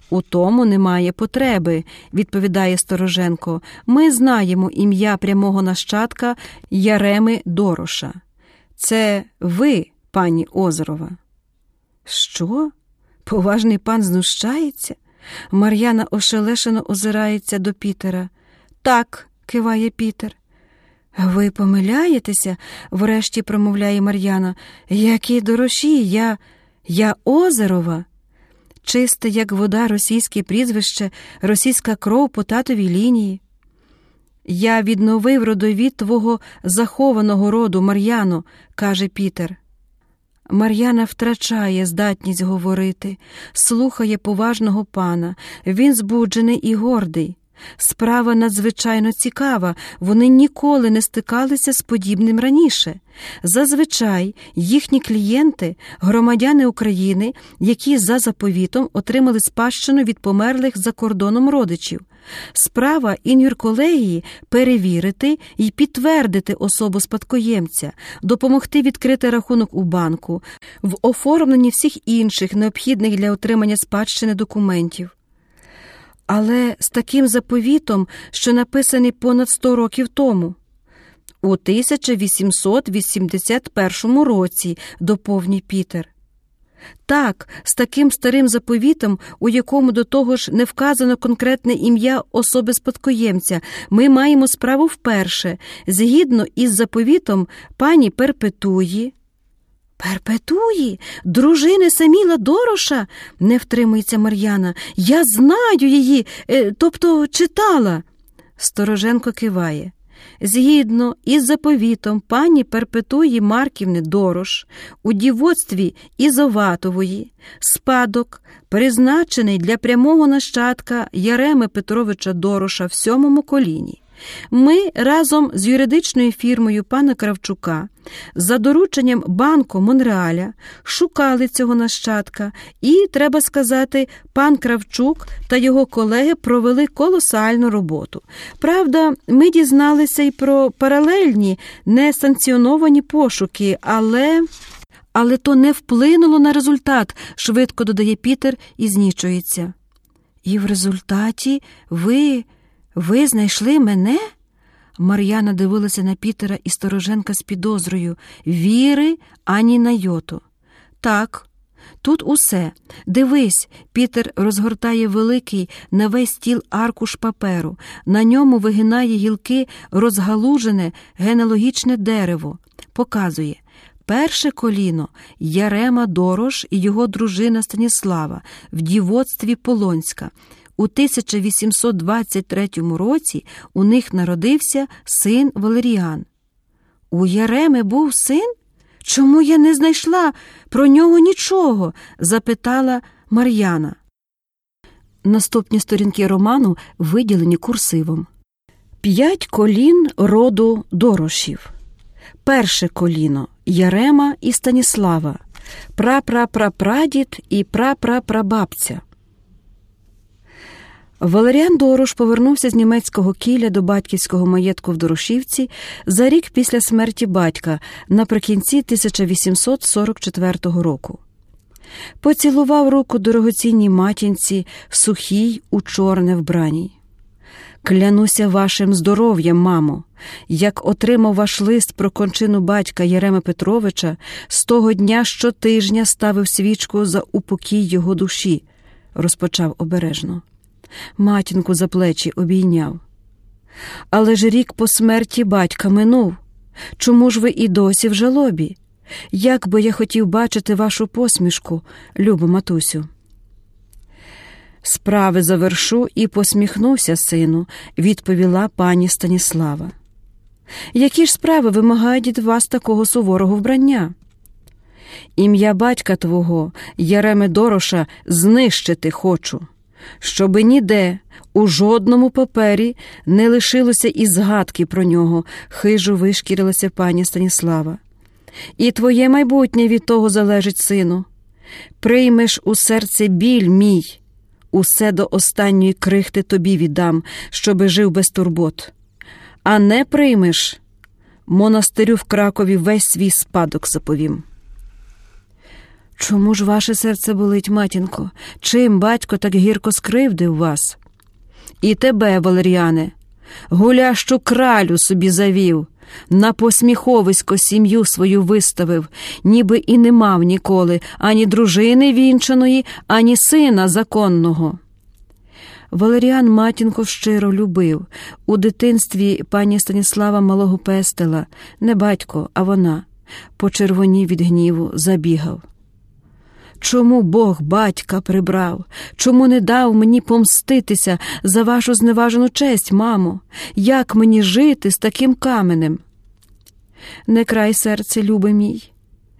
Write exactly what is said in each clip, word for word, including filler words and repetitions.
«У тому немає потреби», – відповідає Стороженко. «Ми знаємо ім'я прямого нащадка Яреми Дороша. Це ви, пані Озерова». «Що? Поважний пан знущається?» Мар'яна ошелешено озирається до Пітера. «Так», – киває Пітер. «Ви помиляєтеся?» – врешті промовляє Мар'яна. «Які Дороші? Я... я Озерова». Чисте, як вода, російське прізвище, російська кров по татовій лінії. «Я відновив родовід твого захованого роду, Мар'яно», – каже Пітер. Мар'яна втрачає здатність говорити, слухає поважного пана. Він збуджений і гордий. Справа надзвичайно цікава, вони ніколи не стикалися з подібним раніше. Зазвичай їхні клієнти – громадяни України, які за заповітом отримали спадщину від померлих за кордоном родичів. Справа інвір-колегії – перевірити і підтвердити особу спадкоємця, допомогти відкрити рахунок у банку, в оформленні всіх інших необхідних для отримання спадщини документів. Але з таким заповітом, що написаний понад сто років тому. «У тисяча вісімсот вісімдесят першому році», доповнює Пітер. Так, з таким старим заповітом, у якому до того ж не вказано конкретне ім'я особи спадкоємця, ми маємо справу вперше. Згідно із заповітом пані Перпетуї. «Перпетуї? Дружини Саміла Дороша?» – не втримується Мар'яна. «Я знаю її, е, тобто читала». Стороженко киває. Згідно із заповітом пані Перпетуї Марківни Дорош у дівоцтві Ізоватової спадок, призначений для прямого нащадка Яреми Петровича Дороша в сьомому коліні. Ми разом з юридичною фірмою пана Кравчука за дорученням Банку Монреаля шукали цього нащадка і, треба сказати, пан Кравчук та його колеги провели колосальну роботу. Правда, ми дізналися й про паралельні, несанкціоновані пошуки, але... Але то не вплинуло на результат, швидко додає Пітер і знічується. І в результаті ви... «Ви знайшли мене?» Мар'яна дивилася на Пітера і Стороженка з підозрою. Віри ані на йоту. «Так, тут усе. Дивись», Пітер розгортає великий на весь стіл аркуш паперу. На ньому вигинає гілки розгалужене генеалогічне дерево. Показує. Перше коліно – Ярема Дорош і його дружина Станіслава в дівоцтві Полонська. У тисяча вісімсот двадцять третьому році у них народився син Валеріан. «У Яреми був син? Чому я не знайшла про нього нічого?» – запитала Мар'яна. Наступні сторінки роману виділені курсивом. П'ять колін роду Дорошів. Перше коліно – Ярема і Станіслава, прапрапрапрадід і прапрапрабабця. Валеріан Дорош повернувся з німецького Кіля до батьківського маєтку в Дорошівці за рік після смерті батька наприкінці тисяча вісімсот сорок четвертого року. Поцілував руку дорогоцінній матінці, сухій у чорне вбраній. «Клянуся вашим здоров'ям, мамо, як отримав ваш лист про кончину батька Яреми Петровича, з того дня щотижня ставив свічку за упокій його душі», – розпочав обережно. Матінку за плечі обійняв. «Але ж рік по смерті батька минув. Чому ж ви і досі в жалобі? Як би я хотів бачити вашу посмішку, любо матусю». «Справи завершу і посміхнуся, сину», – відповіла пані Станіслава. «Які ж справи вимагають від вас такого суворого вбрання?» «Ім'я батька твого, Яреми Дороша, знищити хочу, щоби ніде, у жодному папері не лишилося і згадки про нього», – хижо вишкірилася пані Станіслава. «І твоє майбутнє від того залежить, сину. Приймеш у серце біль мій, усе до останньої крихти тобі віддам, щоби жив без турбот. А не приймеш, монастирю в Кракові весь свій спадок заповім». Чому ж ваше серце болить, матінко? Чим батько так гірко скривдив вас? І тебе, Валеріане, гулящу кралю собі завів, на посміховисько сім'ю свою виставив, ніби і не мав ніколи ані дружини вінчаної, ані сина законного. Валеріан матінко щиро любив. У дитинстві пані Станіслава малого пестила, не батько, а вона. Почервонів від гніву, забігав. Чому Бог батька прибрав? Чому не дав мені помститися за вашу зневажену честь, мамо? Як мені жити з таким каменем? Не край серце, любий мій.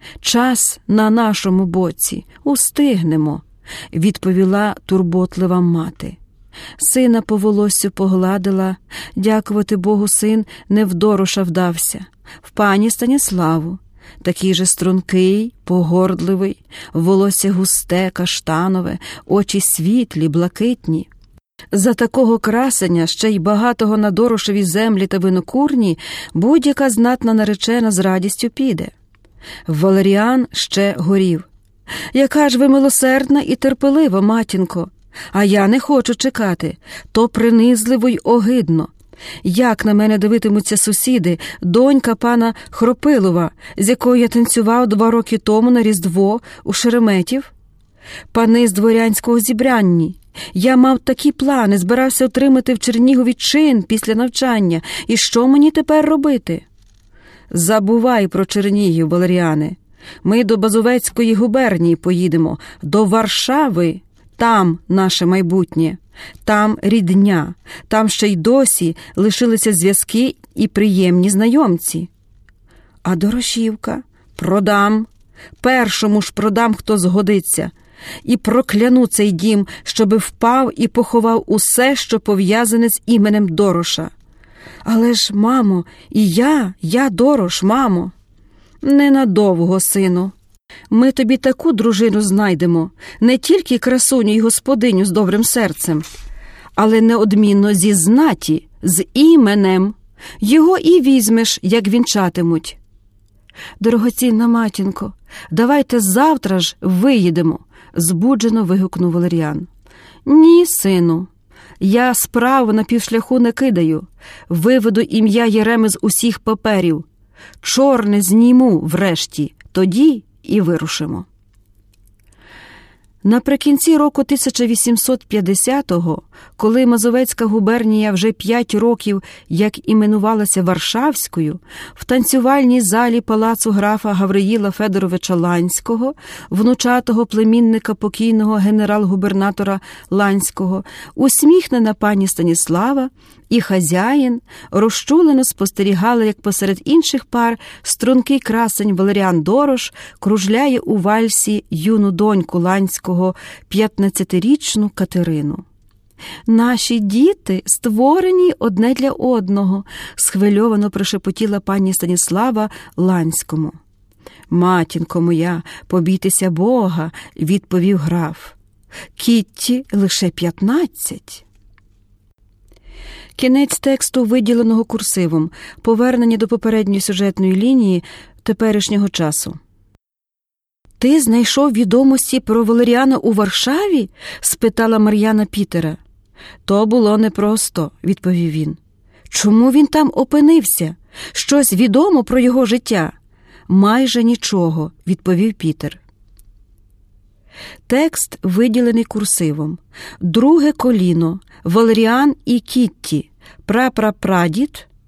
Час на нашому боці, устигнемо, відповіла турботлива мати. Сина по волоссю погладила, дякувати Богу, син не в Дороша вдався, в пані Станіславу. Такий же стрункий, погордливий, волосся густе, каштанове, очі світлі, блакитні. За такого красення, ще й багатого на Дорошевій землі та винокурні, будь-яка знатна наречена з радістю піде. Валеріан ще горів. «Яка ж ви милосердна і терпелива, матінко! А я не хочу чекати, то принизливо й огидно. Як на мене дивитимуться сусіди, донька пана Хропилова, з якою я танцював два роки тому на Різдво у Шереметів? Пани з дворянського зібрання. Я мав такі плани, збирався отримати в Чернігові чин після навчання. І що мені тепер робити?» «Забувай про Чернігів, Валеріане. Ми до Базовецької губернії поїдемо, до Варшави. Там наше майбутнє, там рідня, там ще й досі лишилися зв'язки і приємні знайомці. А Дорошівка? Продам. Першому ж продам, хто згодиться. І прокляну цей дім, щоби впав і поховав усе, що пов'язане з іменем Дороша. Але ж, мамо, і я, я Дорош, мамо. Ненадовго, сину. Ми тобі таку дружину знайдемо, не тільки красуню й господиню з добрим серцем, але неодмінно зі знаті, з іменем. Його і візьмеш, як вінчатимуть. Дорогоцінна матінко, давайте завтра ж виїдемо, збуджено вигукнув Валеріан. Ні, сину, я справу на півшляху не кидаю, виведу ім'я Єреми з усіх паперів, чорне зніму врешті, тоді і вирушимо. Наприкінці року тисяча вісімсот п'ятдесятого, коли Мазовецька губернія вже п'ять років як іменувалася Варшавською, в танцювальній залі палацу графа Гавриїла Федоровича Ланського, внучатого племінника покійного генерал-губернатора Ланського, усміхнена пані Станіслава і хазяїн розчулено спостерігали, як посеред інших пар стрункий красень Валеріан Дорош кружляє у вальсі юну доньку Ланського, п'ятнадцятирічну Катерину. «Наші діти створені одне для одного», – схвильовано прошепотіла пані Станіслава Ланському. «Матінко моя, побійтеся Бога», – відповів граф. «Кітті лише п'ятнадцять». Кінець тексту, виділеного курсивом, повернення до попередньої сюжетної лінії теперішнього часу. «Ти знайшов відомості про Валеріана у Варшаві?» – спитала Мар'яна Пітера. «То було непросто», – відповів він. «Чому він там опинився? Щось відомо про його життя?» «Майже нічого», – відповів Пітер. Текст виділений курсивом. Друге коліно. Валеріан і Кітті. Прапрапрадід